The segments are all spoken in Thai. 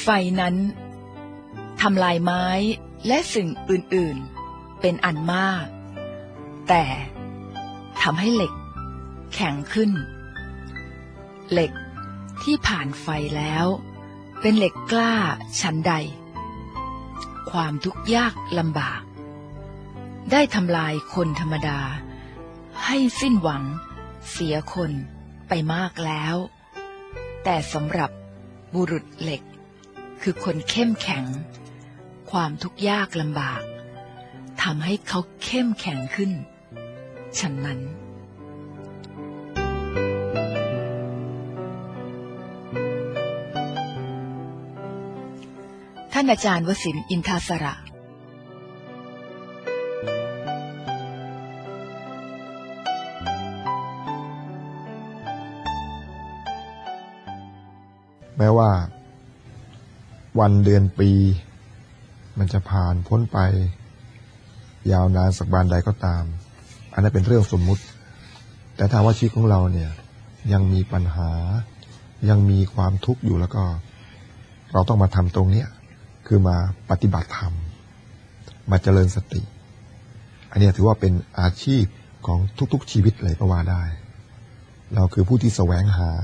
ฟนั้นทำลายไม้และสิ่งอื่นๆเป็นอันมากแต่ทำให้เหล็กแข็งขึ้นเหล็กที่ผ่านไฟแล้วเป็นเหล็กกล้าชั้นใดความทุกข์ยากลำบากได้ทำลายคนธรรมดาให้สิ้นหวังเสียคนไปมากแล้วแต่สำหรับบุรุษเหล็กคือคนเข้มแข็งความทุกข์ยากลำบากทำให้เขาเข้มแข็งขึ้นฉะนั้นท่านอาจารย์วสินทร์อินทสระแม้ว่าวันเดือนปีมันจะผ่านพ้นไปยาวนานสักบานใดก็ตามอันนั้นเป็นเรื่องสมมุติแต่ถ้าว่าชีวิตของเราเนี่ยยังมีปัญหายังมีความทุกข์อยู่แล้วก็เราต้องมาทำตรงนี้คือมาปฏิบัติธรรมมาเจริญสติอันนี้ถือว่าเป็นอาชีพของทุกๆชีวิตเลยก็ว่าได้เราคือผู้ที่แสวงหา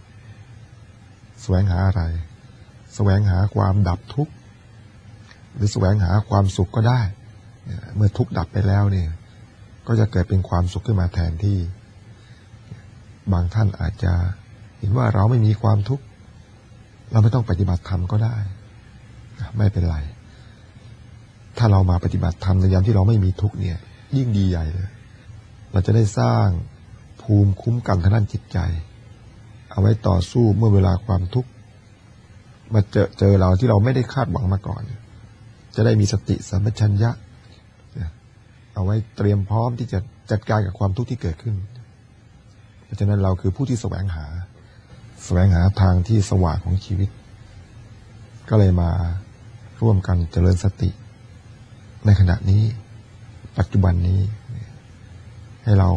อะไรแสวงหาความดับทุกข์หรือแสวงหาความสุขก็ได้เมื่อทุกข์ดับไปแล้วเนี่ยก็จะเกิดเป็นความสุขขึ้นมาแทนที่บางท่านอาจจะเห็นว่าเราไม่มีความทุกข์เราไม่ต้องปฏิบัติธรรมก็ได้ไม่เป็นไรถ้าเรามาปฏิบัติธรรมในยามที่เราไม่มีทุกข์เนี่ยยิ่งดีใหญ่เลยเราจะได้สร้างภูมิคุ้มกันทางด้านจิตใจเอาไว้ต่อสู้เมื่อเวลาความทุกข์มาเจอเราที่เราไม่ได้คาดหวังมาก่อนจะได้มีสติสัมปชัญญะเอาไว้เตรียมพร้อมที่จะจัดการกับความทุกข์ที่เกิดขึ้นเพราะฉะนั้นเราคือผู้ที่แสวงหาทางที่สว่างของชีวิตก็เลยมาร่วมกันเจริญสติในขณะนี้ปัจจุบันนี้ให้เรา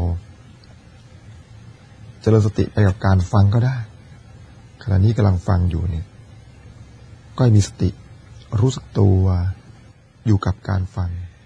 เจริญสติไปกับการฟังก็ได้ขณะนี้กำลังฟังอยู่เนี่ยก็ให้มีสติรู้สึกตัวอยู่กับการฟัง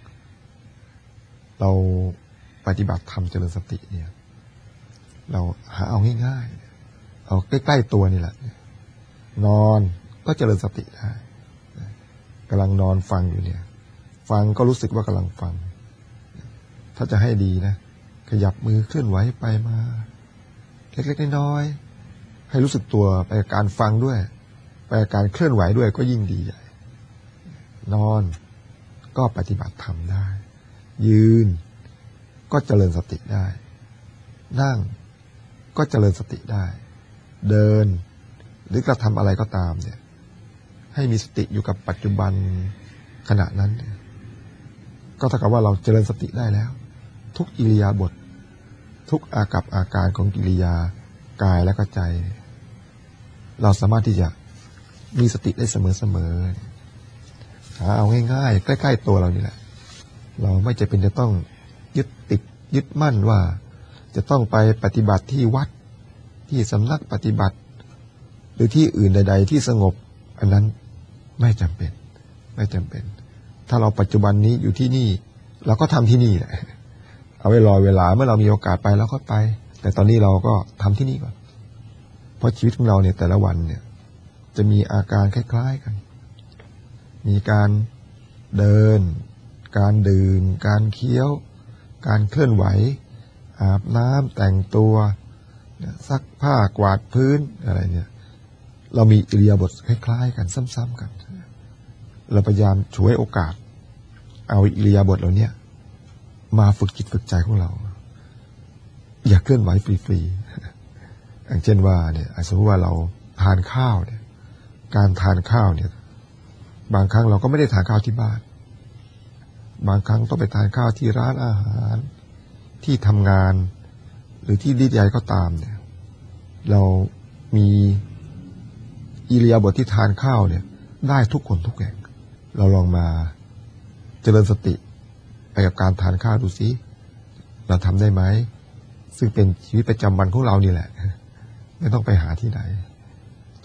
เราปฏิบัติธรรมเจริญสติเนี่ยเราหาเอาง่ายๆเอาใกล้ๆตัวนี่แหละนอนก็เจริญสติได้กำลังนอนฟังอยู่เนี่ยฟังก็รู้สึกว่ากำลังฟังถ้าจะให้ดีนะขยับมือเคลื่อนไหวไปมาเล็กๆน้อยๆให้รู้สึกตัวไปกับการฟังด้วยไปกับการเคลื่อนไหวด้วยก็ยิ่งดีใหญ่นอนก็ปฏิบัติธรรมได้ยืนก็เจริญสติได้นั่งก็เจริญสติได้เดินหรือกระทำอะไรก็ตามเนี่ยให้มีสติอยู่กับปัจจุบันขณะนั้นก็เท่ากับว่าเราเจริญสติได้แล้วทุกอิริยาบถทุกอากับอาการของกิริยากายและก็ใจเราสามารถที่จะมีสติได้เสมอๆหาเอาง่ายๆใกล้ๆตัวเรานี่แหละเราไม่จำเป็นจะต้องยึดมั่นว่าจะต้องไปปฏิบัติที่วัดที่สำนักปฏิบัติหรือที่อื่นใดๆที่สงบอันนั้นไม่จำเป็นถ้าเราปัจจุบันนี้อยู่ที่นี่เราก็ทำที่นี่แหละเอาไว้รอเวลาเมื่อเรามีโอกาสไปเราก็ไปแต่ตอนนี้เราก็ทำที่นี่ก่อนเพราะชีวิตของเราเนี่ยแต่ละวันเนี่ยจะมีอาการคล้ายๆกันมีการเดินการดื่มการเคี้ยวการเคลื่อนไหวอาบน้ำแต่งตัวซักผ้ากวาดพื้นอะไรเนี่ยเรามีอิริยาบถคล้ายๆกันซ้ำๆกันเราพยายามฉวยโอกาสเอาอิริยาบถเหล่านี้มาฝึกจิตฝึกใจของเราอย่าเคลื่อนไหวฟรีๆอย่างเช่นว่าเนี่ยสมมติว่าเราทานข้าวเนี่ยการทานข้าวเนี่ยบางครั้งเราก็ไม่ได้ทานข้าวที่บ้านบางครั้งต้องไปทานข้าวที่ร้านอาหารที่ทำงานหรือที่ดีใจก็ตามเนี่ยเรามีอิริยาบถที่ทานข้าวเนี่ยได้ทุกคนทุกแห่งเราลองมาเจริญสติไปกับการทานข้าวดูสิเราทำได้ไหมซึ่งเป็นชีวิตประจำวันของเรานี่แหละไม่ต้องไปหาที่ไหน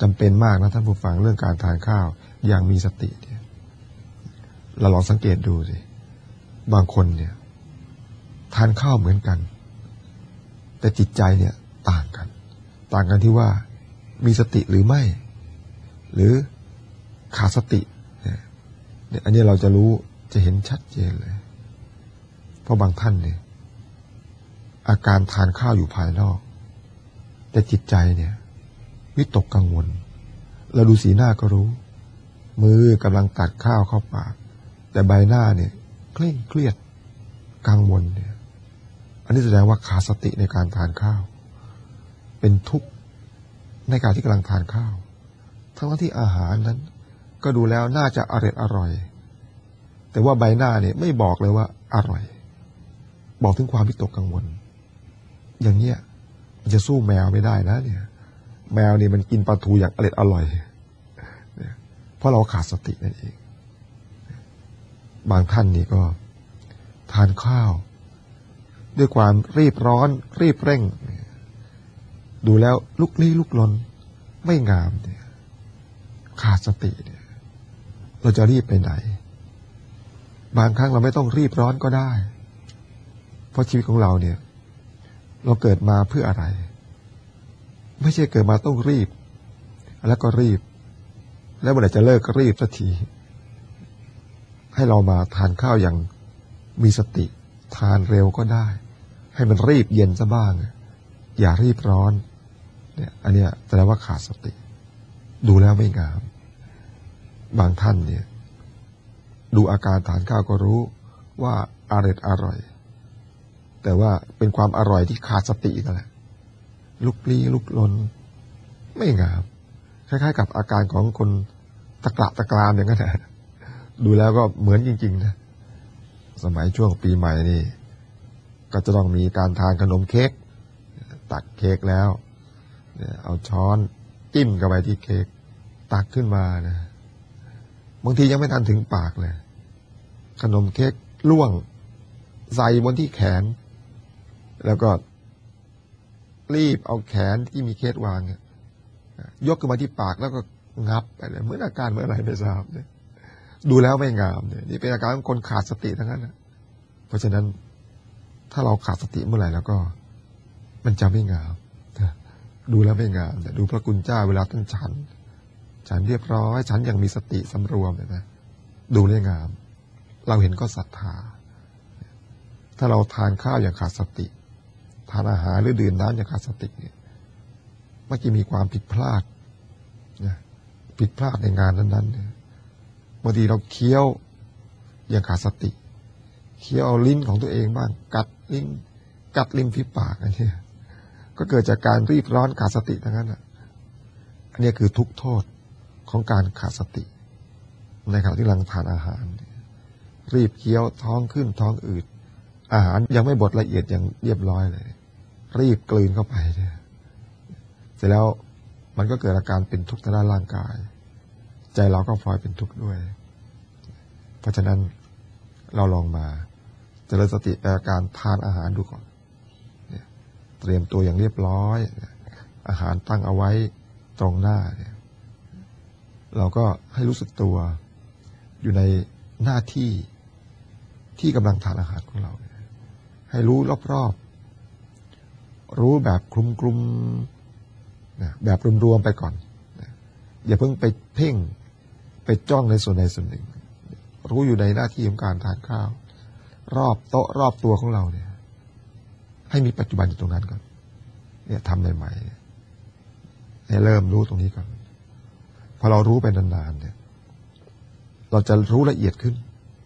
จำเป็นมากนะท่านผู้ฟังเรื่องการทานข้าวอย่างมีสติเนี่ยเราลองสังเกตดูสิบางคนเนี่ยทานข้าวเหมือนกันแต่จิตใจเนี่ยต่างกันที่ว่ามีสติหรือไม่หรือขาดสติเนี่ยอันนี้เราจะรู้จะเห็นชัดเจนเลยเพราะบางท่านเนี่ยอาการทานข้าวอยู่ภายนอกแต่จิตใจเนี่ยวิตกกังวลเราดูสีหน้าก็รู้มือกำลังตัดข้าวเข้าปากแต่ใบหน้าเนี่ยเคร่งเครียดกังวลเนี่ยอันนี้แสดงว่าขาดสติในการทานข้าวเป็นทุกข์ในการที่กำลังทานข้าวทั้งที่อาหารนั้นก็ดูแล้วน่าจะอร่อยแต่ว่าใบหน้าเนี่ยไม่บอกเลยว่าอร่อยบอกถึงความวิตกกังวลอย่างเนี้ยมันจะสู้แมวไม่ได้นะเนี่ยแมวนี่มันกินปลาทูอย่างอร่อยเนี่ยเพราะเราขาดสตินั่นเองบางท่านนี่ก็ทานข้าวด้วยความรีบร้อนรีบเร่งดูแล้วลุกลี้ลุกลนไม่งามเนี่ยขาดสติเนี่ยเราจะรีบไปไหนบางครั้งเราไม่ต้องรีบร้อนก็ได้เพราะชีวิตของเราเนี่ยเราเกิดมาเพื่ออะไรไม่ใช่เกิดมาต้องรีบแล้วก็รีบแล้วเมื่อไหร่จะเลิกก็รีบสักทีให้เรามาทานข้าวอย่างมีสติทานเร็วก็ได้ให้มันรีบเย็นซะบ้างอย่ารีบร้อนเนี่ยอันเนี้ยแสดงว่าขาดสติดูแล้วไม่งามบางท่านเนี่ยดูอาการทานข้าวก็รู้ว่าอร่อยแต่ว่าเป็นความอร่อยที่ขาดสติกันแหละลุกลี้ลุกลนไม่งามคล้ายๆกับอาการของคนตะกรามอย่างนั้นนะดูแล้วก็เหมือนจริงๆนะสมัยช่วงปีใหม่นี่ก็จะต้องมีการทานขนมเค้กตักเค้กแล้วเอาช้อนจิ้มเข้าไปที่เค้กตักขึ้นมานะบางทียังไม่ทันถึงปากเลยขนมเค้กล่วงใส่บนที่แขนแล้วก็รีบเอาแขนที่มีเค้กวางยกขึ้นมาที่ปากแล้วก็งับไปเลยเหมือนอาการเมื่อไรไม่ทราบเนี่ยดูแล้วไม่งามเนี่ยนี่เป็นอาการของคนขาดสติทั้งนั้นนะเพราะฉะนั้นถ้าเราขาดสติเมื่อไหร่แล้วก็มันจะไม่งามดูแล้วไม่งามแต่ดูพระคุณเจ้าเวลาท่านฉันเรียบร้อยฉันยังมีสติสำรวมเลยนะดูได้งามเราเห็นก็ศรัทธาถ้าเราทานข้าวอย่างขาดสติทานอาหารหรือดื่มน้ำอย่างขาดสติเนี่ยมักจะมีความผิดพลาดนะผิดพลาดในงานนั้นๆเนี่ยบางทีเราเคี้ยวอย่างขาดสติเคี้ยวเอาลิ้นของตัวเองบ้างกัดลิ้นฝีปากอันนี้ก็เกิดจากการรีบร้อนขาดสติทั้งนั้นอ่ะอันนี้คือทุกโทษของการขาดสติในขณะที่กำลังทานอาหารรีบเคี้ยวท้องขึ้นท้องอืดอาหารยังไม่บดละเอียดอย่างเรียบร้อยเลยรีบกลืนเข้าไปเนี่ยเสร็จแล้วมันก็เกิดอาการเป็นทุกข์ทางด้านร่างกายใจเราก็พลอยเป็นทุกข์ด้วยเพราะฉะนั้นเราลองมาเจริญสติในการทานอาหารดูก่อนเตรียมตัวอย่างเรียบร้อยอาหารตั้งเอาไว้ตรงหน้าเนี่ยเราก็ให้รู้สึกตัวอยู่ในหน้าที่กำลังทานอาหารของเราให้รู้รอบๆรู้แบบคลุมๆแบบรวมๆไปก่อนอย่าเพิ่งไปเพ่งไปจ้องในส่วนใดส่วนหนึ่งรู้อยู่ในหน้าที่ของการทานข้าวรอบโต๊ะรอบตัวของเราเนี่ยให้มีปัจจุบันอยู่ตรงนั้นก่อนเนี่ยทำใหม่ๆให้เริ่มรู้ตรงนี้ก่อนพอเรารู้ไปนานๆเนี่ยเราจะรู้ละเอียดขึ้น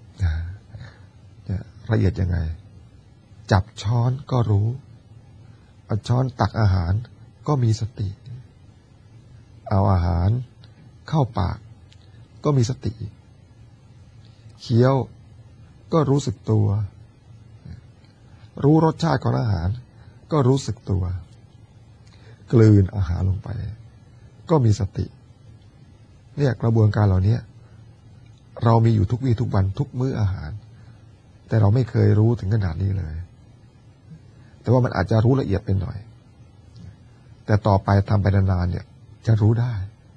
ละเอียดยังไงจับช้อนก็รู้เอาช้อนตักอาหารก็มีสติเอาอาหารเข้าปากก็มีสติเคี้ยวก็รู้สึกตัวรู้รสชาติของอาหารก็รู้สึกตัวกลืนอาหารลงไปก็มีสติเนี่ยกระบวนการเหล่านี้เรามีอยู่ทุกวี่ทุกวันทุกมื้ออาหารแต่เราไม่เคยรู้ถึงขนาดนี้เลยแต่ว่ามันอาจจะรู้ละเอียดไปหน่อยแต่ต่อไปทำไปนานๆเนี่ยจะรู้ได้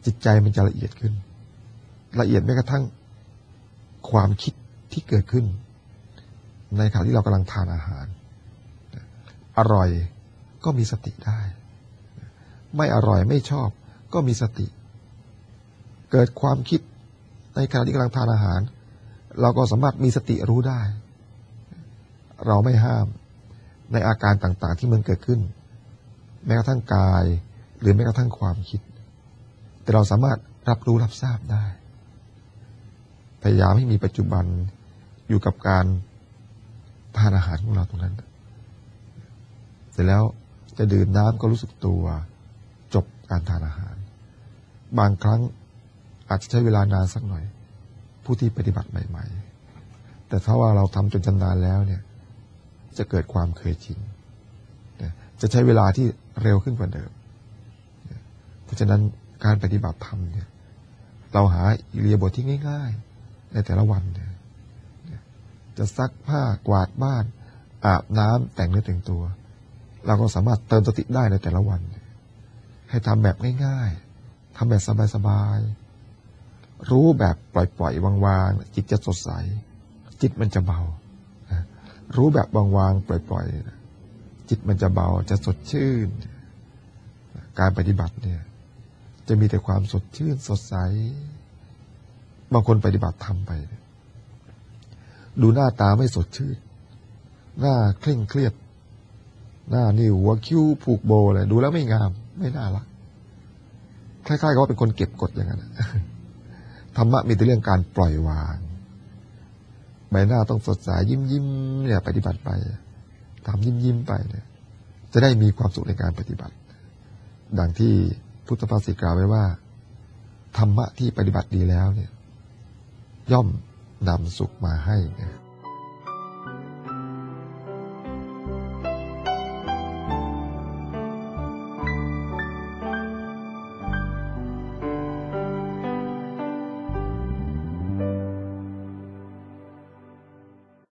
จิตใจมันจะละเอียดขึ้นละเอียดแม้กระทั่งความคิดที่เกิดขึ้นในขณะที่เรากำลังทานอาหารอร่อยก็มีสติได้ไม่อร่อยไม่ชอบก็มีสติเกิดความคิดในขณะที่กำลังทานอาหารเราก็สามารถมีสติรู้ได้เราไม่ห้ามในอาการต่างๆที่มันเกิดขึ้นแม้กระทั่งกายหรือแม้กระทั่งความคิดแต่เราสามารถรับรู้รับทราบได้พยายามให้มีปัจจุบันอยู่กับการทานอาหารของเราตรงนั้นเสร็จแล้วจะดื่มน้ำก็รู้สึกตัวจบการทานอาหารบางครั้งอาจจะใช้เวลานานสักหน่อยผู้ที่ปฏิบัติใหม่ๆแต่ถ้าว่าเราทำจนชำนาญแล้วเนี่ยจะเกิดความเคยชินจะใช้เวลาที่เร็วขึ้นกว่าเดิมเพราะฉะนั้นการปฏิบัติธรรมเนี่ยเราหาอิริยาบถที่ง่ายๆในแต่ละวันเนี่ยจะซักผ้ากวาดบ้านอาบน้ำแต่งเนื้อแต่งตัวเราก็สามารถเติมสติได้ในแต่ละวันให้ทำแบบง่ายๆทำแบบสบายๆรู้แบบปล่อยๆวางๆจิตจะสดใสจิตมันจะเบารู้แบบวางๆปล่อยๆจิตมันจะเบาจะสดชื่นการปฏิบัติเนี่ยจะมีแต่ความสดชื่นสดใสบางคนปฏิบัติทำไปดูหน้าตาไม่สดชื่นหน้าเคร่งเครียดหน้านี่หัวคิ้วผูกโบเลยดูแล้วไม่งามไม่น่ารักคล้ายๆกับว่าเป็นคนเก็บกดอย่างนั้นธรรมะมีแต่เรื่องการปล่อยวางใบหน้าต้องสดใสยิ้มๆเนี่ยปฏิบัติไปทำยิ้มๆไปเนี่ยจะได้มีความสุขในการปฏิบัติดังที่พุทธภาษิตกล่าวไว้ว่าธรรมะที่ปฏิบัติดีแล้วเนี่ยย่อมนำสุขมาให้